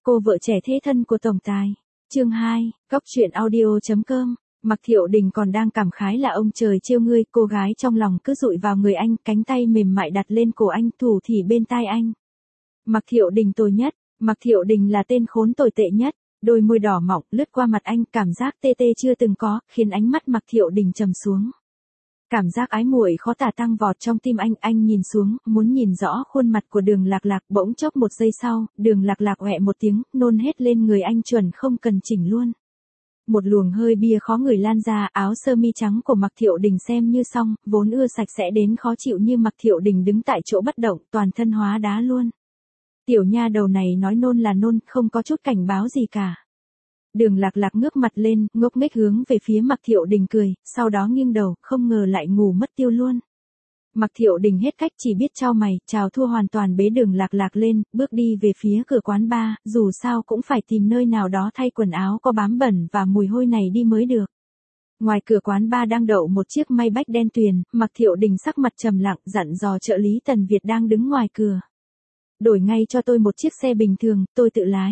Cô vợ trẻ thế thân của tổng tài. Chương 2, Góc truyện audio.com. Mạc Thiệu Đình còn đang cảm khái là ông trời trêu ngươi, cô gái trong lòng cứ dụi vào người anh, cánh tay mềm mại đặt lên cổ anh, thủ thỉ bên tai anh. Mạc Thiệu Đình tồi nhất, Mạc Thiệu Đình là tên khốn tồi tệ nhất. Đôi môi đỏ mọng lướt qua mặt anh, cảm giác tê tê chưa từng có, khiến ánh mắt Mạc Thiệu Đình trầm xuống. Cảm giác ái muội khó tả tăng vọt trong tim anh nhìn xuống, muốn nhìn rõ khuôn mặt của Đường Lạc Lạc, bỗng chốc một giây sau, Đường Lạc Lạc oẹ một tiếng, nôn hết lên người anh chuẩn không cần chỉnh luôn. Một luồng hơi bia khó ngửi lan ra, áo sơ mi trắng của Mạc Thiệu Đình xem như xong, vốn ưa sạch sẽ đến khó chịu như Mạc Thiệu Đình đứng tại chỗ bất động, toàn thân hóa đá luôn. Tiểu nha đầu này nói nôn là nôn, không có chút cảnh báo gì cả. Đường Lạc Lạc ngước mặt lên, ngốc nghếch hướng về phía Mạc Thiệu Đình cười, sau đó nghiêng đầu, không ngờ lại ngủ mất tiêu luôn. Mạc Thiệu Đình hết cách chỉ biết chau mày, chào thua hoàn toàn bế Đường Lạc Lạc lên, bước đi về phía cửa quán bar, dù sao cũng phải tìm nơi nào đó thay quần áo có bám bẩn và mùi hôi này đi mới được. Ngoài cửa quán bar đang đậu một chiếc Maybach đen tuyền, Mạc Thiệu Đình sắc mặt trầm lặng, dặn dò trợ lý Tần Việt đang đứng ngoài cửa. Đổi ngay cho tôi một chiếc xe bình thường, tôi tự lái.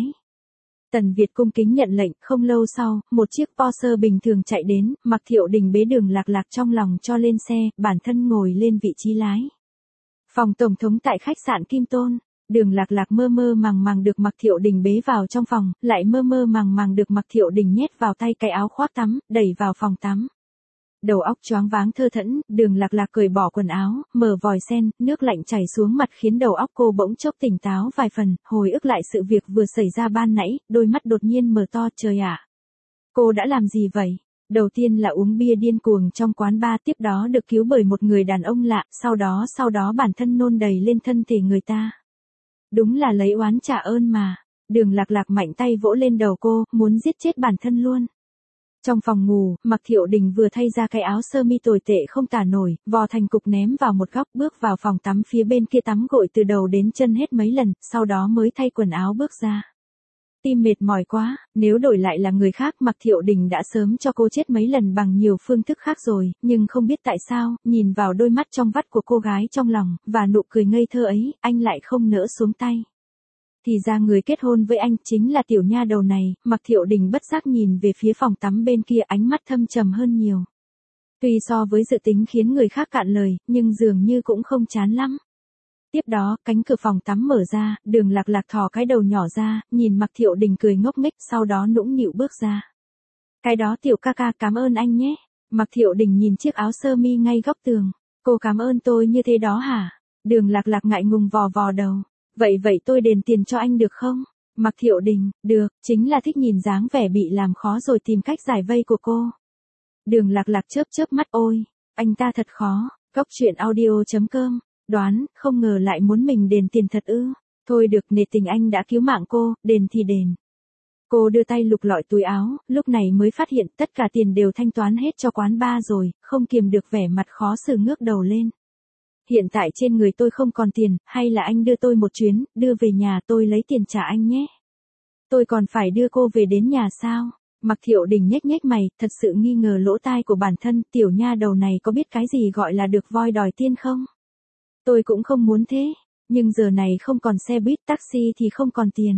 Tần Việt cung kính nhận lệnh, không lâu sau, một chiếc Porsche bình thường chạy đến, Mạc Thiệu Đình bế Đường Lạc Lạc trong lòng cho lên xe, bản thân ngồi lên vị trí lái. Phòng tổng thống tại khách sạn Kim Tôn, Đường Lạc Lạc mơ mơ màng màng được Mạc Thiệu Đình bế vào trong phòng, lại mơ mơ màng màng được Mạc Thiệu Đình nhét vào tay cái áo khoác tắm, đẩy vào phòng tắm. Đầu óc choáng váng thơ thẫn, Đường Lạc Lạc cởi bỏ quần áo, mở vòi sen, nước lạnh chảy xuống mặt khiến đầu óc cô bỗng chốc tỉnh táo vài phần, hồi ức lại sự việc vừa xảy ra ban nãy, đôi mắt đột nhiên mở to, trời ạ. Cô đã làm gì vậy? Đầu tiên là uống bia điên cuồng trong quán bar, tiếp đó được cứu bởi một người đàn ông lạ, sau đó bản thân nôn đầy lên thân thể người ta. Đúng là lấy oán trả ơn mà. Đường Lạc Lạc mạnh tay vỗ lên đầu cô, muốn giết chết bản thân luôn. Trong phòng ngủ, Mạc Thiệu Đình vừa thay ra cái áo sơ mi tồi tệ không tả nổi, vò thành cục ném vào một góc, bước vào phòng tắm phía bên kia tắm gội từ đầu đến chân hết mấy lần, sau đó mới thay quần áo bước ra. Tim mệt mỏi quá, nếu đổi lại là người khác Mạc Thiệu Đình đã sớm cho cô chết mấy lần bằng nhiều phương thức khác rồi, nhưng không biết tại sao, nhìn vào đôi mắt trong vắt của cô gái trong lòng, và nụ cười ngây thơ ấy, anh lại không nỡ xuống tay. Thì ra người kết hôn với anh chính là tiểu nha đầu này, Mạc Thiệu Đình bất giác nhìn về phía phòng tắm bên kia, ánh mắt thâm trầm hơn nhiều. Tuy so với dự tính khiến người khác cạn lời, nhưng dường như cũng không chán lắm. Tiếp đó, cánh cửa phòng tắm mở ra, Đường Lạc Lạc thò cái đầu nhỏ ra, nhìn Mạc Thiệu Đình cười ngốc nghếch, sau đó nũng nịu bước ra. Cái đó tiểu ca ca, cảm ơn anh nhé. Mạc Thiệu Đình nhìn chiếc áo sơ mi ngay góc tường. Cô cảm ơn tôi như thế đó hả? Đường Lạc Lạc ngại ngùng vò vò đầu. Vậy tôi đền tiền cho anh được không? Mạc Thiệu Đình, được, chính là thích nhìn dáng vẻ bị làm khó rồi tìm cách giải vây của cô. Đường Lạc Lạc chớp mắt, ôi, anh ta thật khó. Góc truyện audio.com. Đoán, không ngờ lại muốn mình đền tiền thật ư. Thôi được, nể tình anh đã cứu mạng cô, đền thì đền. Cô đưa tay lục lọi túi áo, lúc này mới phát hiện tất cả tiền đều thanh toán hết cho quán bar rồi, không kiềm được vẻ mặt khó xử ngước đầu lên. Hiện tại trên người tôi không còn tiền, hay là anh đưa tôi một chuyến, đưa về nhà tôi lấy tiền trả anh nhé. Tôi còn phải đưa cô về đến nhà sao? Mạc Thiệu Đình nhếch mày, thật sự nghi ngờ lỗ tai của bản thân, tiểu nha đầu này có biết cái gì gọi là được voi đòi tiên không? Tôi cũng không muốn thế, nhưng giờ này không còn xe buýt taxi thì không còn tiền.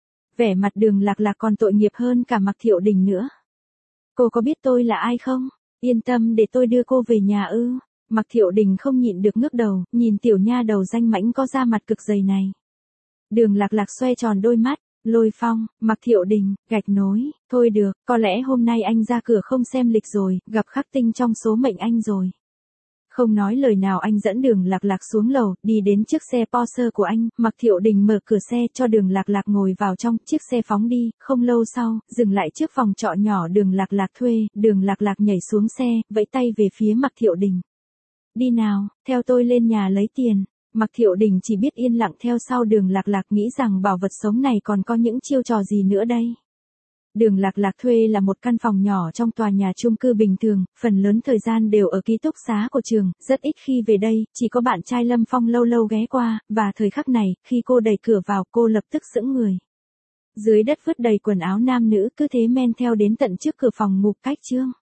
Vẻ mặt Đường Lạc Lạc còn tội nghiệp hơn cả Mạc Thiệu Đình nữa. Cô có biết tôi là ai không? Yên tâm để tôi đưa cô về nhà ư? Mạc Thiệu Đình không nhịn được ngước đầu, nhìn tiểu nha đầu danh mãnh có da mặt cực dày này. Đường Lạc Lạc xoay tròn đôi mắt, Lôi Phong, Mạc Thiệu Đình, gạch nối, thôi được, có lẽ hôm nay anh ra cửa không xem lịch rồi, gặp khắc tinh trong số mệnh anh rồi. Không nói lời nào anh dẫn Đường Lạc Lạc xuống lầu, đi đến chiếc xe Porsche của anh, Mạc Thiệu Đình mở cửa xe cho Đường Lạc Lạc ngồi vào trong, chiếc xe phóng đi, không lâu sau, dừng lại trước phòng trọ nhỏ Đường Lạc Lạc thuê, Đường Lạc Lạc nhảy xuống xe, vẫy tay về phía Mạc Thiệu Đình. Đi nào, theo tôi lên nhà lấy tiền. Mạc Thiệu Đình chỉ biết yên lặng theo sau Đường Lạc Lạc, nghĩ rằng bảo vật sống này còn có những chiêu trò gì nữa đây. Đường Lạc Lạc thuê là một căn phòng nhỏ trong tòa nhà chung cư bình thường, phần lớn thời gian đều ở ký túc xá của trường, rất ít khi về đây, chỉ có bạn trai Lâm Phong lâu lâu ghé qua, và thời khắc này, khi cô đẩy cửa vào, cô lập tức sững người. Dưới đất vứt đầy quần áo nam nữ, cứ thế men theo đến tận trước cửa phòng ngủ cách chương.